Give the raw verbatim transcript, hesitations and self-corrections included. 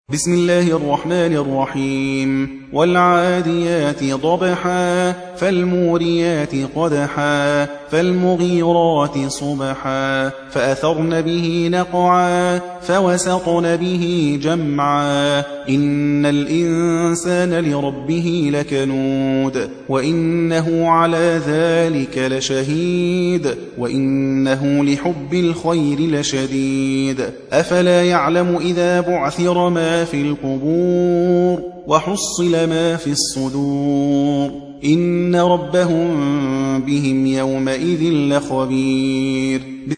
بسم الله الرحمن الرحيم والعاديات ضبحا فالموريات قدحا فالمغيرات صبحا فأثرن به نقعا فوسطن به جمعا إن الإنسان لربه لكنود وإنه على ذلك لشهيد وإنه لحب الخير لشديد أفلا يعلم إذا بعثر ما في القبور وحصل ما في الصدور إن ربهم بهم يومئذ لخبير.